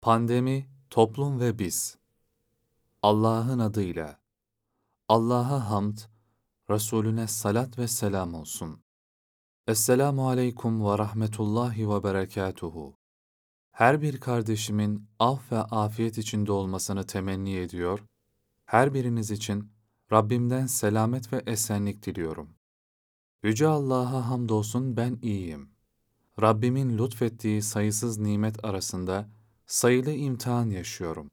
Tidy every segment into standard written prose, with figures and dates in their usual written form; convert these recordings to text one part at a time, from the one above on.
Pandemi, toplum ve biz. Allah'ın adıyla. Allah'a hamd, Resulüne salat ve selam olsun. Esselamu aleyküm ve rahmetullahi ve berekatuhu. Her bir kardeşimin af ve afiyet içinde olmasını temenni ediyor, her biriniz için Rabbimden selamet ve esenlik diliyorum. Yüce Allah'a hamdolsun ben iyiyim. Rabbimin lütfettiği sayısız nimet arasında sayılı imtihan yaşıyorum.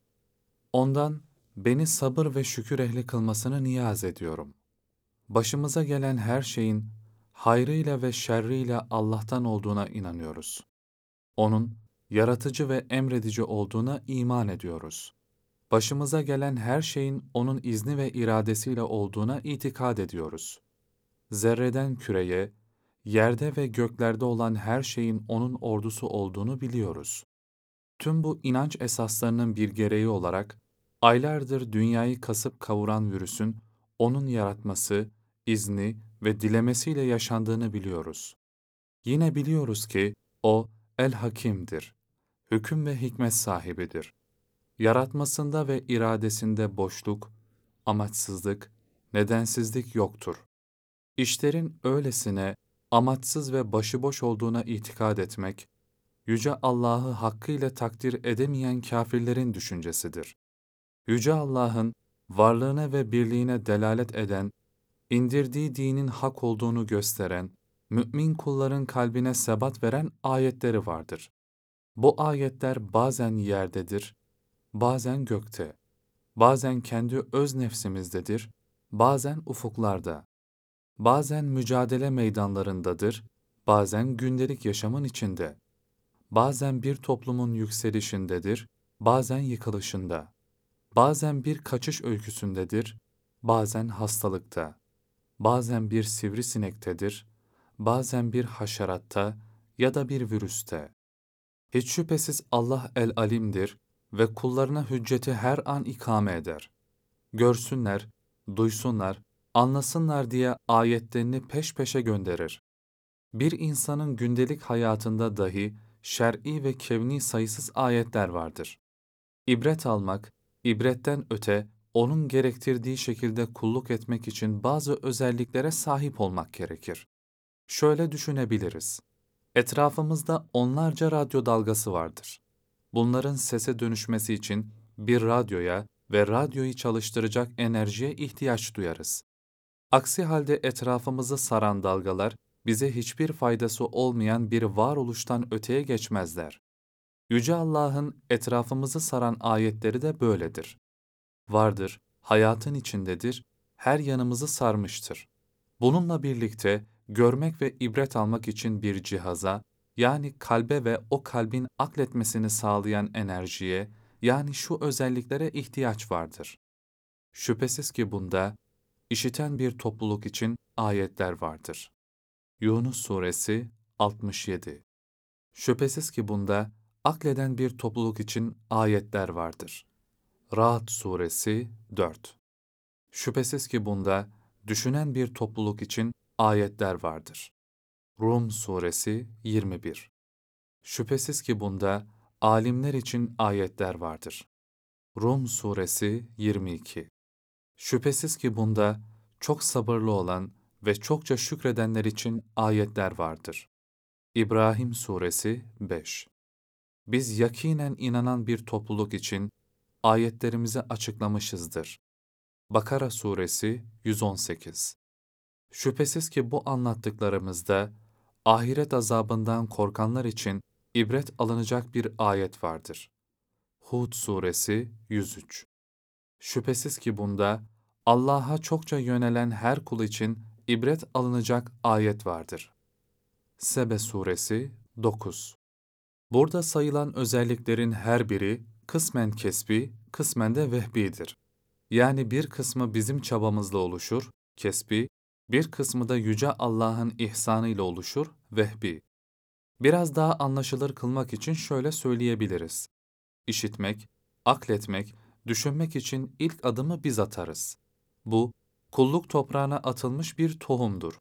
Ondan beni sabır ve şükür ehli kılmasını niyaz ediyorum. Başımıza gelen her şeyin hayrıyla ve şerriyle Allah'tan olduğuna inanıyoruz. Onun yaratıcı ve emredici olduğuna iman ediyoruz. Başımıza gelen her şeyin onun izni ve iradesiyle olduğuna itikad ediyoruz. Zerreden küreye, yerde ve göklerde olan her şeyin onun ordusu olduğunu biliyoruz. Tüm bu inanç esaslarının bir gereği olarak, aylardır dünyayı kasıp kavuran virüsün onun yaratması, izni ve dilemesiyle yaşandığını biliyoruz. Yine biliyoruz ki o El-Hakim'dir, hüküm ve hikmet sahibidir. Yaratmasında ve iradesinde boşluk, amaçsızlık, nedensizlik yoktur. İşlerin öylesine amaçsız ve başıboş olduğuna itikad etmek, Yüce Allah'ı hakkıyla takdir edemeyen kâfirlerin düşüncesidir. Yüce Allah'ın varlığına ve birliğine delalet eden, indirdiği dinin hak olduğunu gösteren, mümin kulların kalbine sebat veren ayetleri vardır. Bu ayetler bazen yerdedir, bazen gökte, bazen kendi öz nefsimizdedir, bazen ufuklarda, bazen mücadele meydanlarındadır, bazen gündelik yaşamın içinde. Bazen bir toplumun yükselişindedir, bazen yıkılışında. Bazen bir kaçış öyküsündedir, bazen hastalıkta. Bazen bir sivrisinektedir, bazen bir haşeratta ya da bir virüste. Hiç şüphesiz Allah el-alimdir ve kullarına hücceti her an ikame eder. Görsünler, duysunlar, anlasınlar diye ayetlerini peş peşe gönderir. Bir insanın gündelik hayatında dahi şer'i ve kevni sayısız ayetler vardır. İbret almak, ibretten öte, onun gerektirdiği şekilde kulluk etmek için bazı özelliklere sahip olmak gerekir. Şöyle düşünebiliriz. Etrafımızda onlarca radyo dalgası vardır. Bunların sese dönüşmesi için bir radyoya ve radyoyu çalıştıracak enerjiye ihtiyaç duyarız. Aksi halde etrafımızı saran dalgalar, bize hiçbir faydası olmayan bir varoluştan öteye geçmezler. Yüce Allah'ın etrafımızı saran ayetleri de böyledir. Vardır, hayatın içindedir, her yanımızı sarmıştır. Bununla birlikte görmek ve ibret almak için bir cihaza, yani kalbe ve o kalbin akletmesini sağlayan enerjiye, yani şu özelliklere ihtiyaç vardır. Şüphesiz ki bunda, işiten bir topluluk için ayetler vardır. Yunus Suresi 67. Şüphesiz ki bunda akleden bir topluluk için ayetler vardır. Ra'd Suresi 4. Şüphesiz ki bunda düşünen bir topluluk için ayetler vardır. Rum Suresi 21. Şüphesiz ki bunda alimler için ayetler vardır. Rum Suresi 22. Şüphesiz ki bunda çok sabırlı olan ve çokça şükredenler için ayetler vardır. İbrahim Suresi 5. Biz yakinen inanan bir topluluk için ayetlerimizi açıklamışızdır. Bakara Suresi 118. Şüphesiz ki bu anlattıklarımızda ahiret azabından korkanlar için ibret alınacak bir ayet vardır. Hud Suresi 103. Şüphesiz ki bunda Allah'a çokça yönelen her kul için ibret alınacak ayet vardır. Sebe Suresi 9. Burada sayılan özelliklerin her biri kısmen kesbi, kısmen de vehbidir. Yani bir kısmı bizim çabamızla oluşur, kesbi, bir kısmı da Yüce Allah'ın ihsanıyla oluşur, vehbi. Biraz daha anlaşılır kılmak için şöyle söyleyebiliriz. İşitmek, akletmek, düşünmek için ilk adımı biz atarız. Bu, kulluk toprağına atılmış bir tohumdur.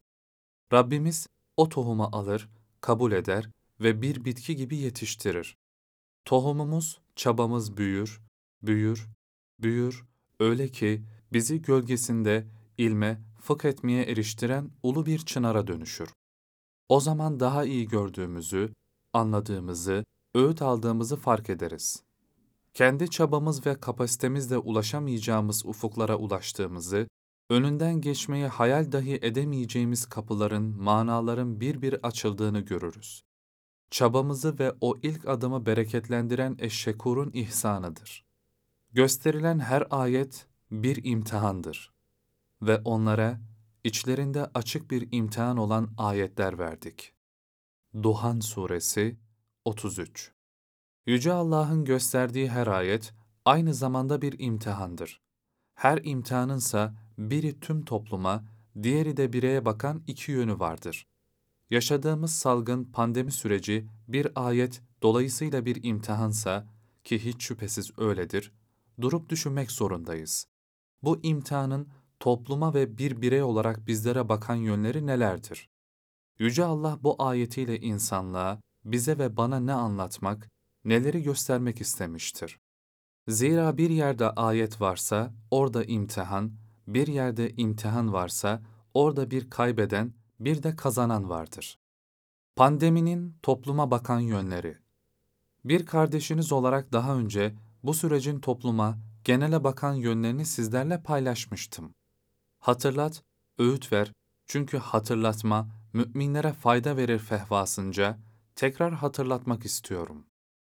Rabbimiz o tohumu alır, kabul eder ve bir bitki gibi yetiştirir. Tohumumuz, çabamız büyür, büyür, büyür, öyle ki bizi gölgesinde ilme, fıkh etmeye eriştiren ulu bir çınara dönüşür. O zaman daha iyi gördüğümüzü, anladığımızı, öğüt aldığımızı fark ederiz. Kendi çabamız ve kapasitemizle ulaşamayacağımız ufuklara ulaştığımızı, önünden geçmeyi hayal dahi edemeyeceğimiz kapıların, manaların bir bir açıldığını görürüz. Çabamızı ve o ilk adımı bereketlendiren Eşşekur'un ihsanıdır. Gösterilen her ayet bir imtihandır ve onlara içlerinde açık bir imtihan olan ayetler verdik. Duhan Suresi 33. Yüce Allah'ın gösterdiği her ayet aynı zamanda bir imtihandır. Her imtihanınsa biri tüm topluma, diğeri de bireye bakan iki yönü vardır. Yaşadığımız salgın pandemi süreci bir ayet dolayısıyla bir imtihansa, ki hiç şüphesiz öyledir, durup düşünmek zorundayız. Bu imtihanın topluma ve bir birey olarak bizlere bakan yönleri nelerdir? Yüce Allah bu ayetiyle insanlığa, bize ve bana ne anlatmak, neleri göstermek istemiştir? Zira bir yerde ayet varsa orada imtihan, bir yerde imtihan varsa orada bir kaybeden, bir de kazanan vardır. Pandeminin topluma bakan yönleri. Bir kardeşiniz olarak daha önce bu sürecin topluma, genele bakan yönlerini sizlerle paylaşmıştım. Hatırlat, öğüt ver, çünkü hatırlatma, müminlere fayda verir fehvasınca, tekrar hatırlatmak istiyorum.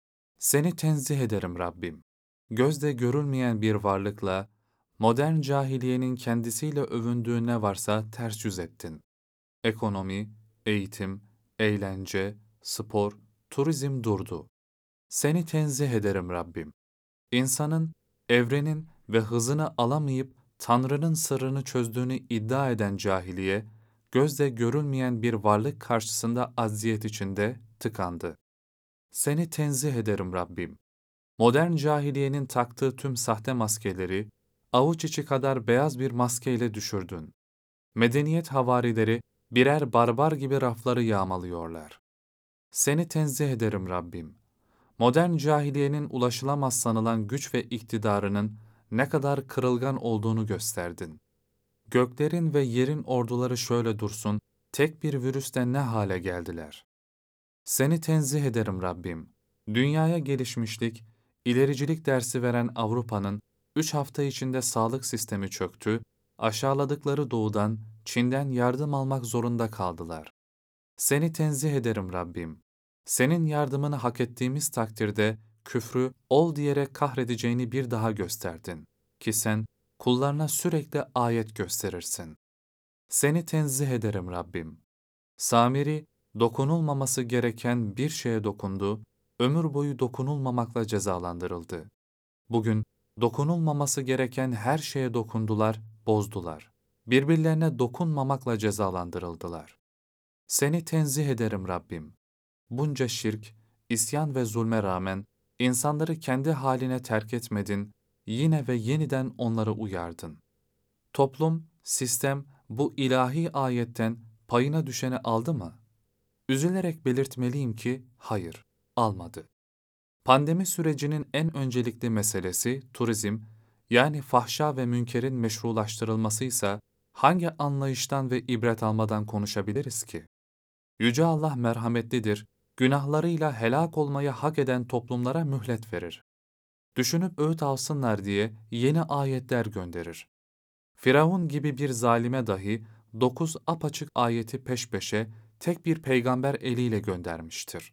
Seni tenzih ederim Rabbim. Gözde görülmeyen bir varlıkla, modern cahiliyenin kendisiyle övündüğü ne varsa ters yüz ettin. Ekonomi, eğitim, eğlence, spor, turizm durdu. Seni tenzih ederim Rabbim. İnsanın, evrenin ve hızını alamayıp Tanrı'nın sırrını çözdüğünü iddia eden cahiliye, gözle görülmeyen bir varlık karşısında acziyet içinde tıkandı. Seni tenzih ederim Rabbim. Modern cahiliyenin taktığı tüm sahte maskeleri, avuç içi kadar beyaz bir maskeyle düşürdün. Medeniyet havarileri birer barbar gibi rafları yağmalıyorlar. Seni tenzih ederim Rabbim. Modern cahiliyenin ulaşılamaz sanılan güç ve iktidarının ne kadar kırılgan olduğunu gösterdin. Göklerin ve yerin orduları şöyle dursun, tek bir virüsten ne hale geldiler? Seni tenzih ederim Rabbim. Dünyaya gelişmişlik, ilericilik dersi veren Avrupa'nın 3 hafta içinde sağlık sistemi çöktü, aşağıladıkları doğudan, Çin'den yardım almak zorunda kaldılar. Seni tenzih ederim Rabbim. Senin yardımını hak ettiğimiz takdirde küfrü ol diyerek kahredeceğini bir daha gösterdin. Ki sen kullarına sürekli ayet gösterirsin. Seni tenzih ederim Rabbim. Samiri, dokunulmaması gereken bir şeye dokundu, ömür boyu dokunulmamakla cezalandırıldı. Bugün dokunulmaması gereken her şeye dokundular, bozdular. Birbirlerine dokunmamakla cezalandırıldılar. Seni tenzih ederim Rabbim. Bunca şirk, isyan ve zulme rağmen insanları kendi haline terk etmedin, yine ve yeniden onları uyardın. Toplum, sistem bu ilahi ayetten payına düşeni aldı mı? Üzülerek belirtmeliyim ki hayır, almadı. Pandemi sürecinin en öncelikli meselesi turizm, yani fahşa ve münkerin meşrulaştırılmasıysa hangi anlayıştan ve ibret almadan konuşabiliriz ki? Yüce Allah merhametlidir, günahlarıyla helak olmayı hak eden toplumlara mühlet verir. Düşünüp öğüt alsınlar diye yeni ayetler gönderir. Firavun gibi bir zalime dahi 9 apaçık ayeti peş peşe tek bir peygamber eliyle göndermiştir.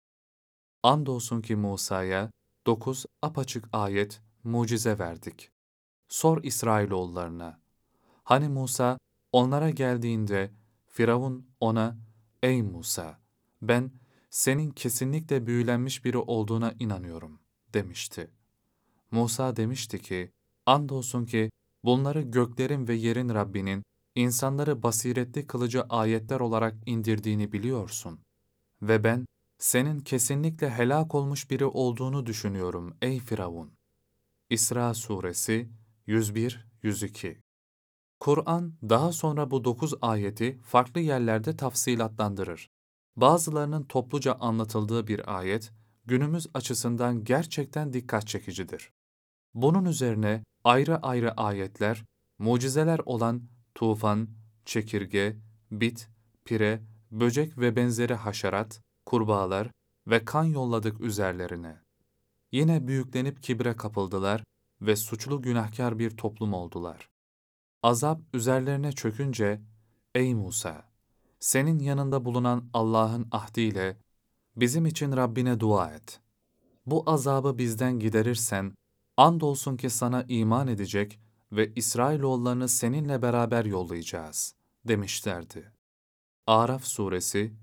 Andolsun ki Musa'ya 9 apaçık ayet, mucize verdik. Sor İsrailoğullarına. Hani Musa onlara geldiğinde Firavun ona, "Ey Musa, ben senin kesinlikle büyülenmiş biri olduğuna inanıyorum," demişti. Musa demişti ki, "Andolsun ki bunları göklerin ve yerin Rabbinin insanları basiretli kılıcı ayetler olarak indirdiğini biliyorsun. Ve ben senin kesinlikle helak olmuş biri olduğunu düşünüyorum ey Firavun." İsra Suresi 101-102. Kur'an daha sonra bu 9 ayeti farklı yerlerde tafsilatlandırır. Bazılarının topluca anlatıldığı bir ayet, günümüz açısından gerçekten dikkat çekicidir. Bunun üzerine ayrı ayrı ayetler, mucizeler olan tufan, çekirge, bit, pire, böcek ve benzeri haşerat, kurbağalar ve kan yolladık üzerlerine. Yine büyüklenip kibre kapıldılar ve suçlu günahkar bir toplum oldular. Azap üzerlerine çökünce, ey Musa! Senin yanında bulunan Allah'ın ahdiyle bizim için Rabbine dua et. Bu azabı bizden giderirsen, andolsun ki sana iman edecek ve İsrailoğullarını seninle beraber yollayacağız, demişlerdi. Araf Suresi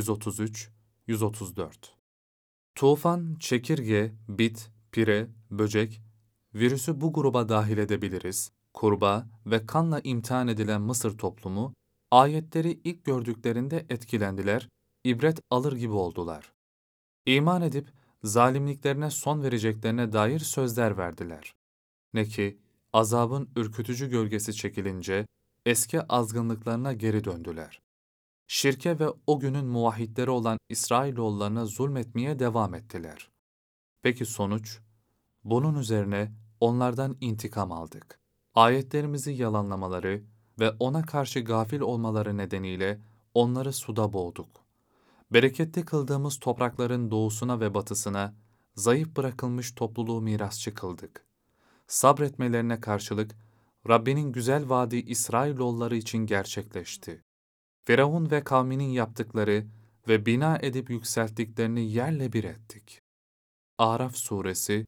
133-134. Tufan, çekirge, bit, pire, böcek, virüsü bu gruba dahil edebiliriz. Kurbağa ve kanla imtihan edilen Mısır toplumu, ayetleri ilk gördüklerinde etkilendiler, ibret alır gibi oldular. İman edip zalimliklerine son vereceklerine dair sözler verdiler. Ne ki azabın ürkütücü gölgesi çekilince eski azgınlıklarına geri döndüler. Şirke ve o günün muvahhidleri olan İsrailoğullarına zulmetmeye devam ettiler. Peki sonuç? Bunun üzerine onlardan intikam aldık. Ayetlerimizi yalanlamaları ve ona karşı gafil olmaları nedeniyle onları suda boğduk. Bereketli kıldığımız toprakların doğusuna ve batısına zayıf bırakılmış topluluğu mirasçı kıldık. Sabretmelerine karşılık Rabbinin güzel vaadi İsrailoğulları için gerçekleşti. Firavun ve kavminin yaptıkları ve bina edip yükselttiklerini yerle bir ettik. Araf Suresi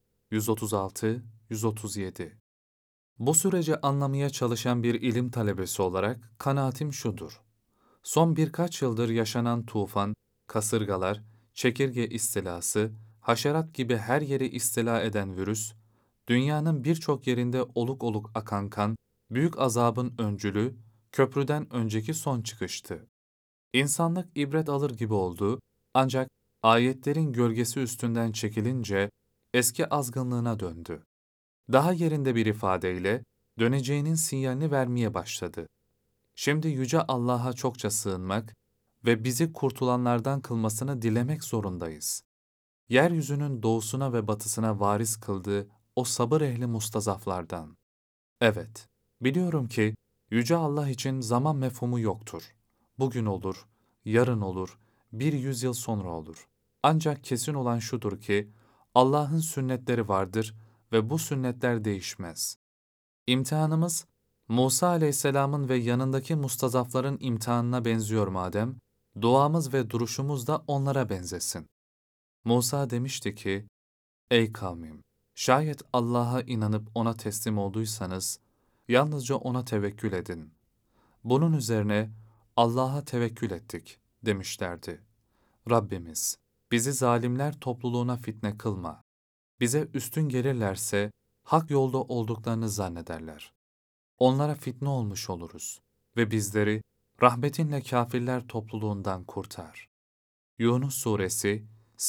136-137. Bu süreci anlamaya çalışan bir ilim talebesi olarak kanaatim şudur. Son birkaç yıldır yaşanan tufan, kasırgalar, çekirge istilası, haşerat gibi her yeri istila eden virüs, dünyanın birçok yerinde oluk oluk akan kan, büyük azabın öncülü, köprüden önceki son çıkıştı. İnsanlık ibret alır gibi oldu, ancak ayetlerin gölgesi üstünden çekilince eski azgınlığına döndü. Daha yerinde bir ifadeyle döneceğinin sinyalini vermeye başladı. Şimdi Yüce Allah'a çokça sığınmak ve bizi kurtulanlardan kılmasını dilemek zorundayız. Yeryüzünün doğusuna ve batısına varis kıldığı o sabır ehli mustazaflardan. Evet, biliyorum ki Yüce Allah için zaman mefhumu yoktur. Bugün olur, yarın olur, 100 yıl sonra olur. Ancak kesin olan şudur ki Allah'ın sünnetleri vardır ve bu sünnetler değişmez. İmtihanımız, Musa aleyhisselamın ve yanındaki mustazafların imtihanına benziyor madem, duamız ve duruşumuz da onlara benzesin. Musa demişti ki, ey kavmim, şayet Allah'a inanıp ona teslim olduysanız, yalnızca ona tevekkül edin. Bunun üzerine Allah'a tevekkül ettik demişlerdi. Rabbimiz, bizi zalimler topluluğuna fitne kılma. Bize üstün gelirlerse hak yolda olduklarını zannederler. Onlara fitne olmuş oluruz ve bizleri rahmetinle kâfirler topluluğundan kurtar. Yunus Suresi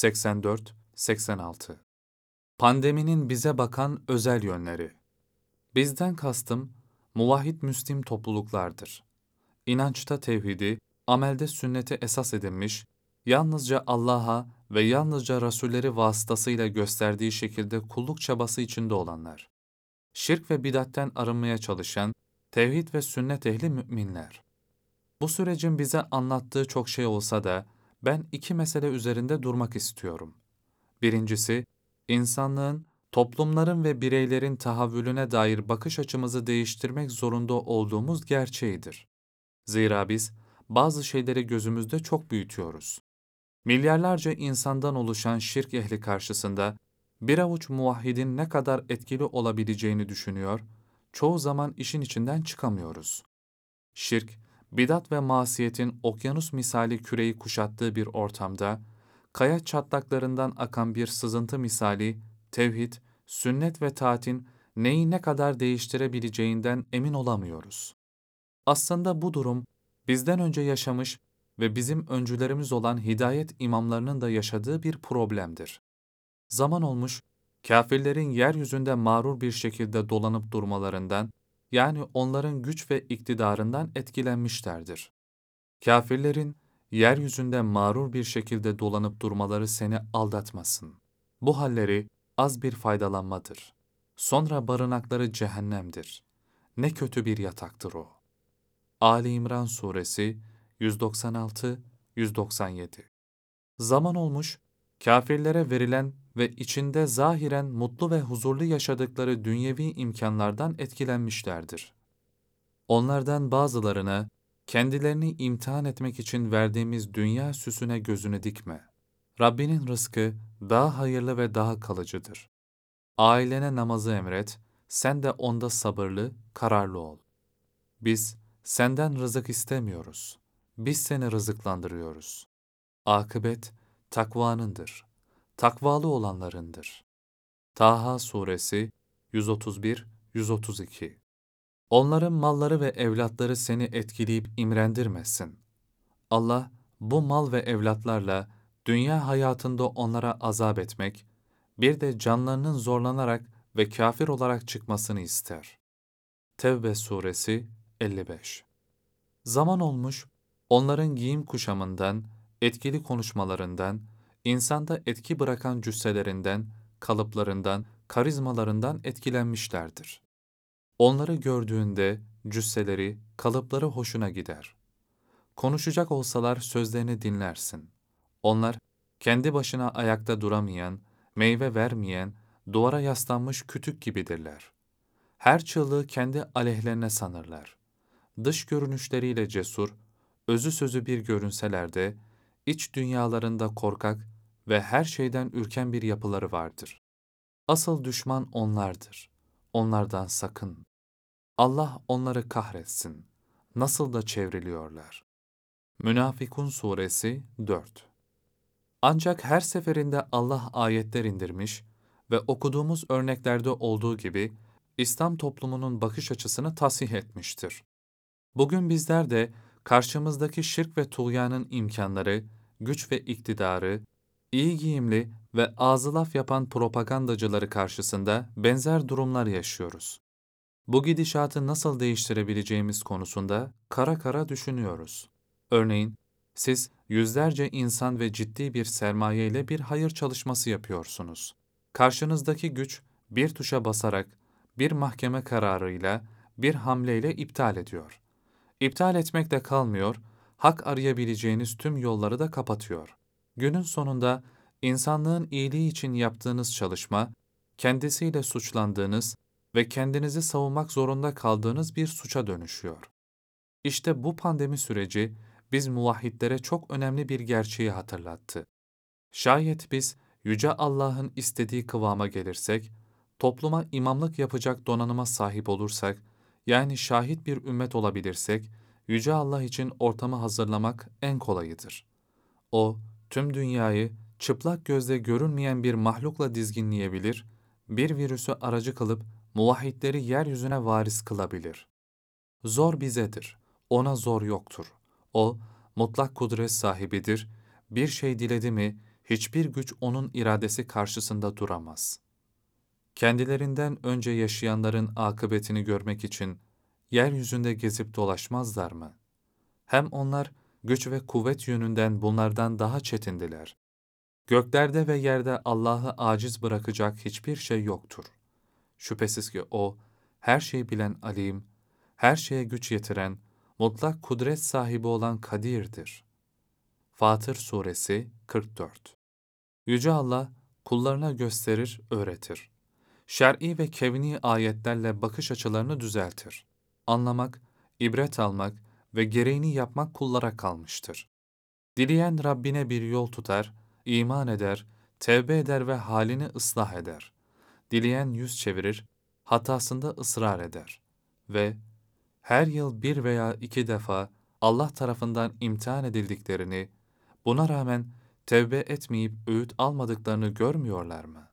84-86. Pandeminin bize bakan özel yönleri. Bizden kastım muvahhid Müslim topluluklardır. İnançta tevhidi, amelde sünneti esas edinmiş, yalnızca Allah'a ve yalnızca Rasulleri vasıtasıyla gösterdiği şekilde kulluk çabası içinde olanlar. Şirk ve bidatten arınmaya çalışan, tevhid ve sünnet ehli müminler. Bu sürecin bize anlattığı çok şey olsa da, ben iki mesele üzerinde durmak istiyorum. Birincisi, insanlığın, toplumların ve bireylerin tahavvülüne dair bakış açımızı değiştirmek zorunda olduğumuz gerçeğidir. Zira biz, bazı şeyleri gözümüzde çok büyütüyoruz. Milyarlarca insandan oluşan şirk ehli karşısında, bir avuç muvahhidin ne kadar etkili olabileceğini düşünüyor, çoğu zaman işin içinden çıkamıyoruz. Şirk, bidat ve masiyetin okyanus misali küreyi kuşattığı bir ortamda, kaya çatlaklarından akan bir sızıntı misali, tevhid, sünnet ve taatin neyi ne kadar değiştirebileceğinden emin olamıyoruz. Aslında bu durum, bizden önce yaşamış ve bizim öncülerimiz olan hidayet imamlarının da yaşadığı bir problemdir. Zaman olmuş, kâfirlerin yeryüzünde mağrur bir şekilde dolanıp durmalarından, yani onların güç ve iktidarından etkilenmişlerdir. Kâfirlerin yeryüzünde mağrur bir şekilde dolanıp durmaları seni aldatmasın. Bu halleri az bir faydalanmadır. Sonra barınakları cehennemdir. Ne kötü bir yataktır o. Ali İmran Suresi 196-197. Zaman olmuş, kâfirlere verilen ve içinde zahiren mutlu ve huzurlu yaşadıkları dünyevi imkanlardan etkilenmişlerdir. Onlardan bazılarına, kendilerini imtihan etmek için verdiğimiz dünya süsüne gözünü dikme. Rabbinin rızkı daha hayırlı ve daha kalıcıdır. Ailene namazı emret, sen de onda sabırlı, kararlı ol. Biz senden rızık istemiyoruz. Biz seni rızıklandırıyoruz. Akıbet takvanındır. Takvalı olanlarındır. Taha Suresi 131-132. Onların malları ve evlatları seni etkileyip imrendirmesin. Allah bu mal ve evlatlarla dünya hayatında onlara azap etmek, bir de canlarının zorlanarak ve kafir olarak çıkmasını ister. Tevbe Suresi 55. Zaman olmuş, onların giyim kuşamından, etkili konuşmalarından, insanda etki bırakan cüsselerinden, kalıplarından, karizmalarından etkilenmişlerdir. Onları gördüğünde cüsseleri, kalıpları hoşuna gider. Konuşacak olsalar sözlerini dinlersin. Onlar, kendi başına ayakta duramayan, meyve vermeyen, duvara yaslanmış kütük gibidirler. Her çığlığı kendi aleyhlerine sanırlar. Dış görünüşleriyle cesur, özü sözü bir görünseler de, iç dünyalarında korkak ve her şeyden ürken bir yapıları vardır. Asıl düşman onlardır. Onlardan sakın. Allah onları kahretsin. Nasıl da çevriliyorlar. Münafıkun Suresi 4. Ancak her seferinde Allah ayetler indirmiş ve okuduğumuz örneklerde olduğu gibi İslam toplumunun bakış açısını tasih etmiştir. Bugün bizler de karşımızdaki şirk ve tuğyanın imkanları, güç ve iktidarı, iyi giyimli ve ağzı laf yapan propagandacıları karşısında benzer durumlar yaşıyoruz. Bu gidişatı nasıl değiştirebileceğimiz konusunda kara kara düşünüyoruz. Örneğin, siz yüzlerce insan ve ciddi bir sermaye ile bir hayır çalışması yapıyorsunuz. Karşınızdaki güç bir tuşa basarak, bir mahkeme kararıyla, bir hamleyle iptal ediyor. İptal etmekle kalmıyor, hak arayabileceğiniz tüm yolları da kapatıyor. Günün sonunda insanlığın iyiliği için yaptığınız çalışma, kendisiyle suçlandığınız ve kendinizi savunmak zorunda kaldığınız bir suça dönüşüyor. İşte bu pandemi süreci biz muvahhidlere çok önemli bir gerçeği hatırlattı. Şayet biz Yüce Allah'ın istediği kıvama gelirsek, topluma imamlık yapacak donanıma sahip olursak, yani şahit bir ümmet olabilirsek, Yüce Allah için ortamı hazırlamak en kolayıdır. O, tüm dünyayı çıplak gözle görünmeyen bir mahlukla dizginleyebilir, bir virüsü aracı kılıp muvahhidleri yeryüzüne varis kılabilir. Zor bizedir, ona zor yoktur. O, mutlak kudret sahibidir, bir şey diledi mi, hiçbir güç onun iradesi karşısında duramaz. Kendilerinden önce yaşayanların akıbetini görmek için yeryüzünde gezip dolaşmazlar mı? Hem onlar güç ve kuvvet yönünden bunlardan daha çetindiler. Göklerde ve yerde Allah'ı aciz bırakacak hiçbir şey yoktur. Şüphesiz ki O, her şeyi bilen alim, her şeye güç yetiren, mutlak kudret sahibi olan Kadir'dir. Fatır Suresi 44. Yüce Allah, kullarına gösterir, öğretir. Şer'i ve kevni ayetlerle bakış açılarını düzeltir. Anlamak, ibret almak ve gereğini yapmak kullara kalmıştır. Dileyen Rabbine bir yol tutar, iman eder, tevbe eder ve halini ıslah eder. Dileyen yüz çevirir, hatasında ısrar eder. Ve her yıl bir veya iki defa Allah tarafından imtihan edildiklerini, buna rağmen tevbe etmeyip öğüt almadıklarını görmüyorlar mı?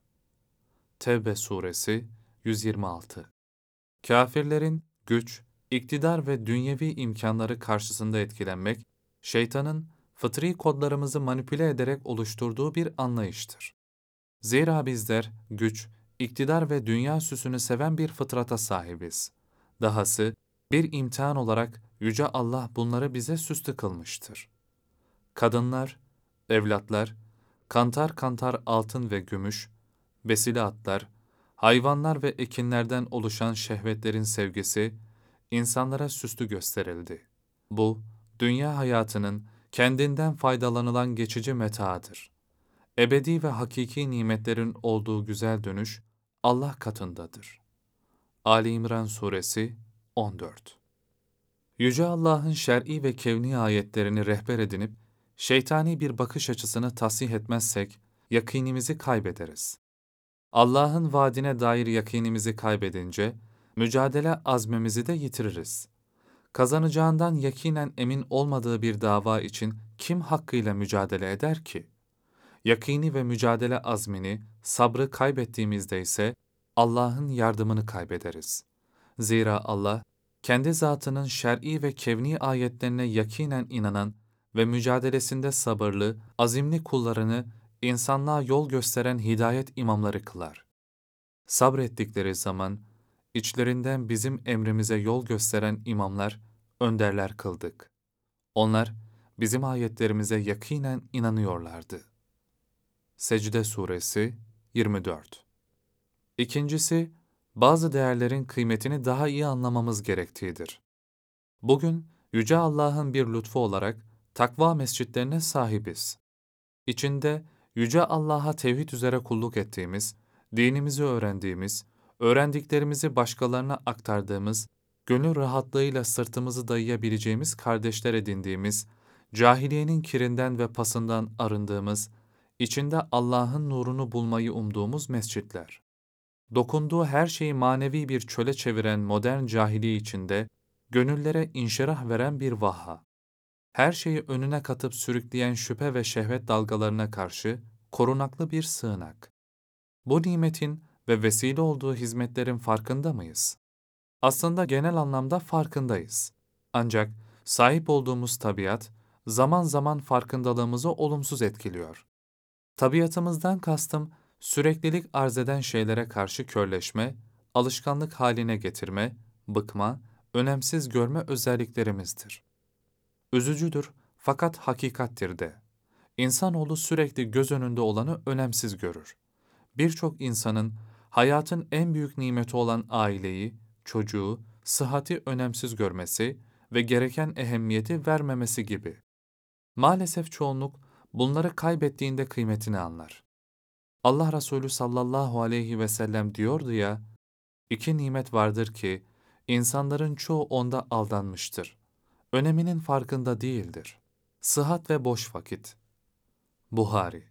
Tevbe Suresi 126. Kâfirlerin güç, iktidar ve dünyevi imkanları karşısında etkilenmek, şeytanın fıtri kodlarımızı manipüle ederek oluşturduğu bir anlayıştır. Zira bizler güç, iktidar ve dünya süsünü seven bir fıtrata sahibiz. Dahası bir imtihan olarak Yüce Allah bunları bize süslü kılmıştır. Kadınlar, evlatlar, kantar kantar altın ve gümüş, besili atlar, hayvanlar ve ekinlerden oluşan şehvetlerin sevgisi, insanlara süslü gösterildi. Bu, dünya hayatının kendinden faydalanılan geçici metaadır. Ebedi ve hakiki nimetlerin olduğu güzel dönüş, Allah katındadır. Ali İmran Suresi 14. Yüce Allah'ın şer'i ve kevni ayetlerini rehber edinip, şeytani bir bakış açısını tasih etmezsek, yakinimizi kaybederiz. Allah'ın vaadine dair yakinimizi kaybedince, mücadele azmimizi de yitiririz. Kazanacağından yakinen emin olmadığı bir dava için kim hakkıyla mücadele eder ki? Yakini ve mücadele azmini, sabrı kaybettiğimizde ise Allah'ın yardımını kaybederiz. Zira Allah, kendi zatının şer'i ve kevni ayetlerine yakinen inanan ve mücadelesinde sabırlı, azimli kullarını insanlığa yol gösteren hidayet imamları kılar. Sabrettikleri zaman, içlerinden bizim emrimize yol gösteren imamlar, önderler kıldık. Onlar, bizim ayetlerimize yakinen inanıyorlardı. Secde Suresi 24. İkincisi, bazı değerlerin kıymetini daha iyi anlamamız gerektiğidir. Bugün, Yüce Allah'ın bir lütfu olarak takva mescitlerine sahibiz. İçinde Yüce Allah'a tevhid üzere kulluk ettiğimiz, dinimizi öğrendiğimiz, öğrendiklerimizi başkalarına aktardığımız, gönül rahatlığıyla sırtımızı dayayabileceğimiz kardeşler edindiğimiz, cahiliyenin kirinden ve pasından arındığımız, içinde Allah'ın nurunu bulmayı umduğumuz mescitler. Dokunduğu her şeyi manevi bir çöle çeviren modern cahiliye içinde, gönüllere inşirah veren bir vaha. Her şeyi önüne katıp sürükleyen şüphe ve şehvet dalgalarına karşı korunaklı bir sığınak. Bu nimetin ve vesile olduğu hizmetlerin farkında mıyız? Aslında genel anlamda farkındayız. Ancak sahip olduğumuz tabiat, zaman zaman farkındalığımızı olumsuz etkiliyor. Tabiatımızdan kastım, süreklilik arz eden şeylere karşı körleşme, alışkanlık haline getirme, bıkma, önemsiz görme özelliklerimizdir. Üzücüdür fakat hakikattir de. İnsanoğlu sürekli göz önünde olanı önemsiz görür. Birçok insanın hayatın en büyük nimeti olan aileyi, çocuğu, sıhhati önemsiz görmesi ve gereken ehemmiyeti vermemesi gibi. Maalesef çoğunluk bunları kaybettiğinde kıymetini anlar. Allah Resulü sallallahu aleyhi ve sellem diyordu ya, iki nimet vardır ki insanların çoğu onda aldanmıştır. Öneminin farkında değildir. Sıhhat ve boş vakit. Buhari.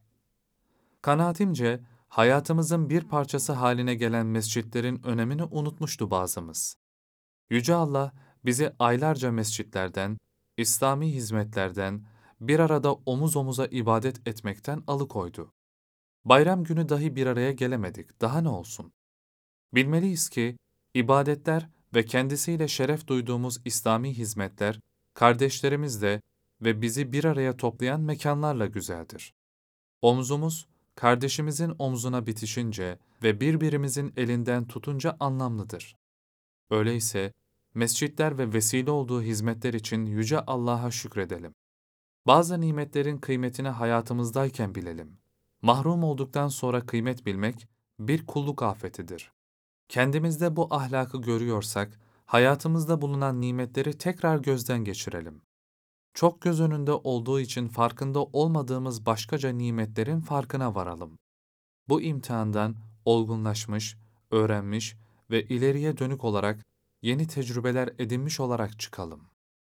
Kanaatimce hayatımızın bir parçası haline gelen mescitlerin önemini unutmuştu bazımız. Yüce Allah bizi aylarca mescitlerden, İslami hizmetlerden, bir arada omuz omuza ibadet etmekten alıkoydu. Bayram günü dahi bir araya gelemedik, daha ne olsun? Bilmeliyiz ki, ibadetler ve kendisiyle şeref duyduğumuz İslami hizmetler, kardeşlerimizle ve bizi bir araya toplayan mekanlarla güzeldir. Omzumuz, kardeşimizin omzuna bitişince ve birbirimizin elinden tutunca anlamlıdır. Öyleyse, mescitler ve vesile olduğu hizmetler için Yüce Allah'a şükredelim. Bazı nimetlerin kıymetini hayatımızdayken bilelim. Mahrum olduktan sonra kıymet bilmek bir kulluk afetidir. Kendimizde bu ahlakı görüyorsak, hayatımızda bulunan nimetleri tekrar gözden geçirelim. Çok göz önünde olduğu için farkında olmadığımız başkaca nimetlerin farkına varalım. Bu imtihandan olgunlaşmış, öğrenmiş ve ileriye dönük olarak yeni tecrübeler edinmiş olarak çıkalım.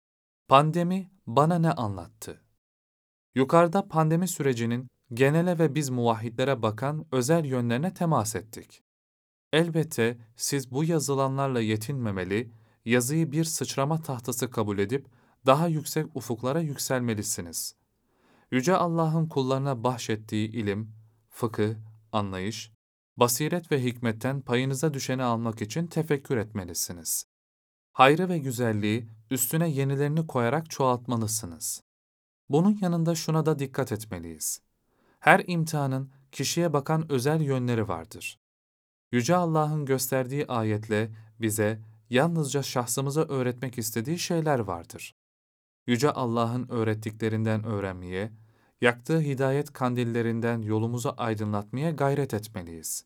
Pandemi bana ne anlattı? Yukarıda pandemi sürecinin genele ve biz muvahhidlere bakan özel yönlerine temas ettik. Elbette siz bu yazılanlarla yetinmemeli, yazıyı bir sıçrama tahtası kabul edip daha yüksek ufuklara yükselmelisiniz. Yüce Allah'ın kullarına bahşettiği ilim, fıkıh, anlayış, basiret ve hikmetten payınıza düşeni almak için tefekkür etmelisiniz. Hayrı ve güzelliği üstüne yenilerini koyarak çoğaltmalısınız. Bunun yanında şuna da dikkat etmeliyiz. Her imtihanın kişiye bakan özel yönleri vardır. Yüce Allah'ın gösterdiği ayetle bize yalnızca şahsımıza öğretmek istediği şeyler vardır. Yüce Allah'ın öğrettiklerinden öğrenmeye, yaktığı hidayet kandillerinden yolumuzu aydınlatmaya gayret etmeliyiz.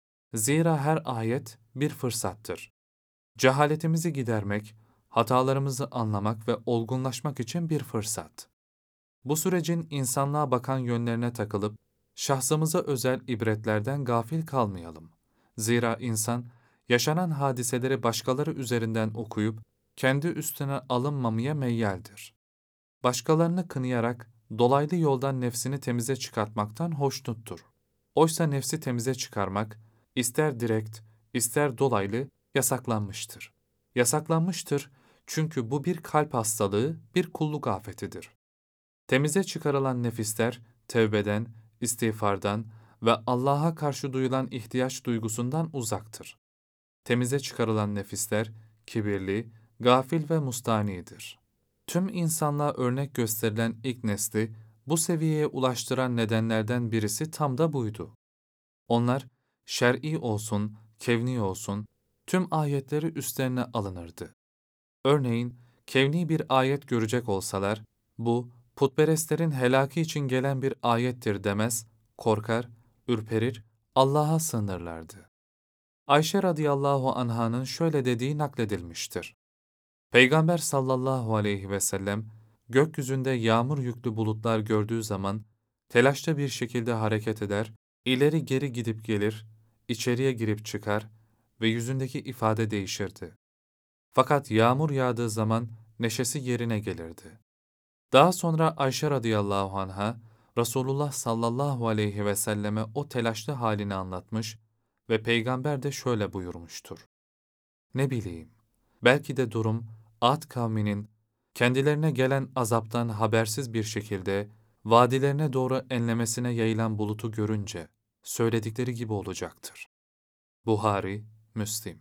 Zira her ayet bir fırsattır. Cehaletimizi gidermek, hatalarımızı anlamak ve olgunlaşmak için bir fırsat. Bu sürecin insanlığa bakan yönlerine takılıp, şahsımıza özel ibretlerden gafil kalmayalım. Zira insan, yaşanan hadiseleri başkaları üzerinden okuyup, kendi üstüne alınmamaya meyyaldir. Başkalarını kınayarak, dolaylı yoldan nefsini temize çıkartmaktan hoşnuttur. Oysa nefsi temize çıkarmak, ister direkt, ister dolaylı, yasaklanmıştır. Yasaklanmıştır çünkü bu bir kalp hastalığı, bir kulluk afetidir. Temize çıkarılan nefisler, tevbeden, istiğfardan ve Allah'a karşı duyulan ihtiyaç duygusundan uzaktır. Temize çıkarılan nefisler, kibirli, gafil ve mustanidir. Tüm insanlığa örnek gösterilen ilk nesli, bu seviyeye ulaştıran nedenlerden birisi tam da buydu. Onlar, şer'i olsun, kevni olsun, tüm ayetleri üstlerine alınırdı. Örneğin, kevni bir ayet görecek olsalar, bu, putperestlerin helaki için gelen bir ayettir demez, korkar, ürperir, Allah'a sığınırlardı. Ayşe radıyallahu anh'ın şöyle dediği nakledilmiştir. Peygamber sallallahu aleyhi ve sellem, gökyüzünde yağmur yüklü bulutlar gördüğü zaman, telaşlı bir şekilde hareket eder, ileri geri gidip gelir, içeriye girip çıkar ve yüzündeki ifade değişirdi. Fakat yağmur yağdığı zaman neşesi yerine gelirdi. Daha sonra Ayşe radıyallahu anha, Resulullah sallallahu aleyhi ve selleme o telaşlı halini anlatmış ve Peygamber de şöyle buyurmuştur. Ne bileyim, belki de durum, Ad kavminin kendilerine gelen azaptan habersiz bir şekilde vadilerine doğru enlemesine yayılan bulutu görünce söyledikleri gibi olacaktır. Buhari, Müslim.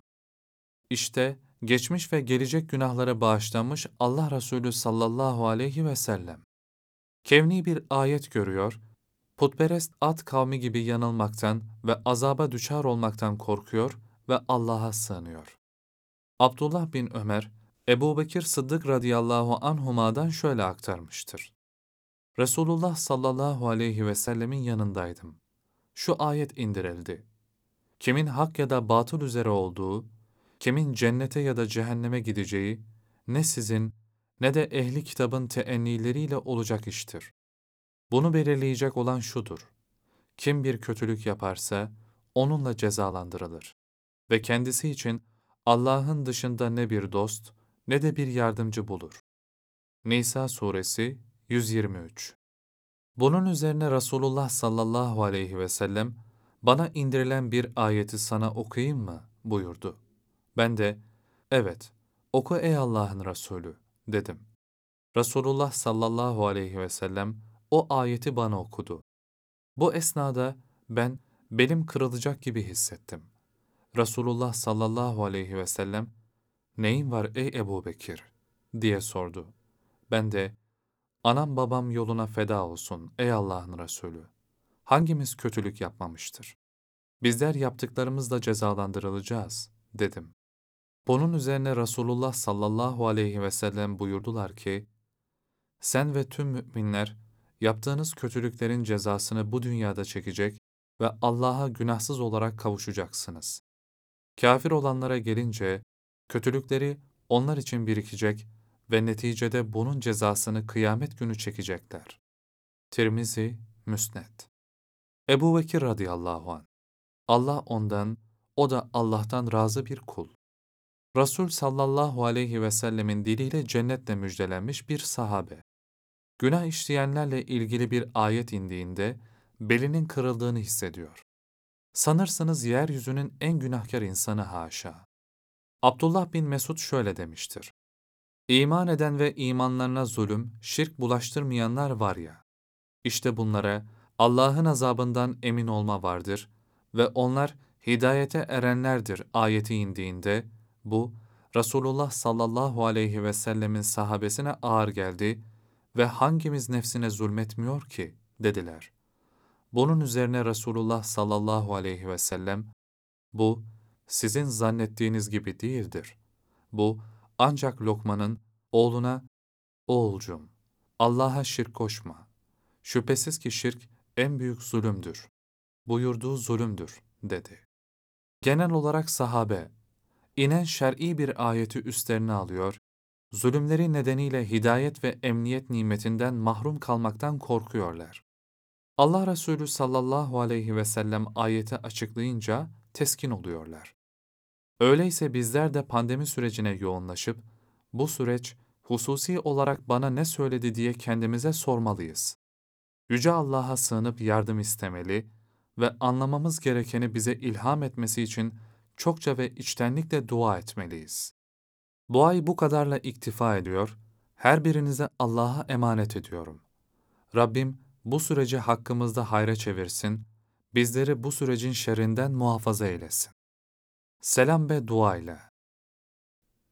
İşte geçmiş ve gelecek günahlara bağışlanmış Allah Resulü sallallahu aleyhi ve sellem. Kevni bir ayet görüyor, putperest Ad kavmi gibi yanılmaktan ve azaba düçar olmaktan korkuyor ve Allah'a sığınıyor. Abdullah bin Ömer, Ebu Bekir Sıddık radıyallahu anhuma'dan şöyle aktarmıştır. Resulullah sallallahu aleyhi ve sellemin yanındaydım. Şu ayet indirildi. Kimin hak ya da batıl üzere olduğu, kimin cennete ya da cehenneme gideceği, ne sizin ne de ehli kitabın teennileriyle olacak iştir. Bunu belirleyecek olan şudur. Kim bir kötülük yaparsa, onunla cezalandırılır. Ve kendisi için Allah'ın dışında ne bir dost, ne de bir yardımcı bulur. Nisa suresi 123. Bunun üzerine Resulullah sallallahu aleyhi ve sellem, bana indirilen bir ayeti sana okuyayım mı buyurdu. Ben de, evet, oku ey Allah'ın Resulü dedim. Resulullah sallallahu aleyhi ve sellem o ayeti bana okudu. Bu esnada ben belim kırılacak gibi hissettim. Resulullah sallallahu aleyhi ve sellem, neyin var ey Ebu Bekir diye sordu. Ben de, anam babam yoluna feda olsun ey Allah'ın Resulü. Hangimiz kötülük yapmamıştır? Bizler yaptıklarımızla cezalandırılacağız dedim. Bunun üzerine Resulullah sallallahu aleyhi ve sellem buyurdular ki, sen ve tüm müminler yaptığınız kötülüklerin cezasını bu dünyada çekecek ve Allah'a günahsız olarak kavuşacaksınız. Kafir olanlara gelince, kötülükleri onlar için birikecek ve neticede bunun cezasını kıyamet günü çekecekler. Tirmizi, Müsned. Ebu Bekir radıyallahu anh. Allah ondan, o da Allah'tan razı bir kul. Resul sallallahu aleyhi ve sellemin diliyle cennetle müjdelenmiş bir sahabe. Günah işleyenlerle ilgili bir ayet indiğinde belinin kırıldığını hissediyor. Sanırsınız yeryüzünün en günahkar insanı haşa. Abdullah bin Mesud şöyle demiştir. İman eden ve imanlarına zulüm, şirk bulaştırmayanlar var ya, işte bunlara Allah'ın azabından emin olma vardır ve onlar hidayete erenlerdir ayeti indiğinde, bu, Resulullah sallallahu aleyhi ve sellemin sahabesine ağır geldi ve hangimiz nefsine zulmetmiyor ki, dediler. Bunun üzerine Resulullah sallallahu aleyhi ve sellem, bu, sizin zannettiğiniz gibi değildir. Bu, ancak Lokman'ın oğluna Oğulcum, Allah'a şirk koşma. Şüphesiz ki şirk en büyük zulümdür. Buyurduğu zulümdür, dedi. Genel olarak sahabe, inen şer'i bir ayeti üstlerine alıyor, zulümleri nedeniyle hidayet ve emniyet nimetinden mahrum kalmaktan korkuyorlar. Allah Resulü sallallahu aleyhi ve sellem ayeti açıklayınca teskin oluyorlar. Öyleyse bizler de pandemi sürecine yoğunlaşıp, bu süreç hususi olarak bana ne söyledi diye kendimize sormalıyız. Yüce Allah'a sığınıp yardım istemeli ve anlamamız gerekeni bize ilham etmesi için çokça ve içtenlikle dua etmeliyiz. Bu ay bu kadarla iktifa ediyor, her birinize Allah'a emanet ediyorum. Rabbim bu süreci hakkımızda hayra çevirsin, bizleri bu sürecin şerrinden muhafaza eylesin. Selam ve dua ile.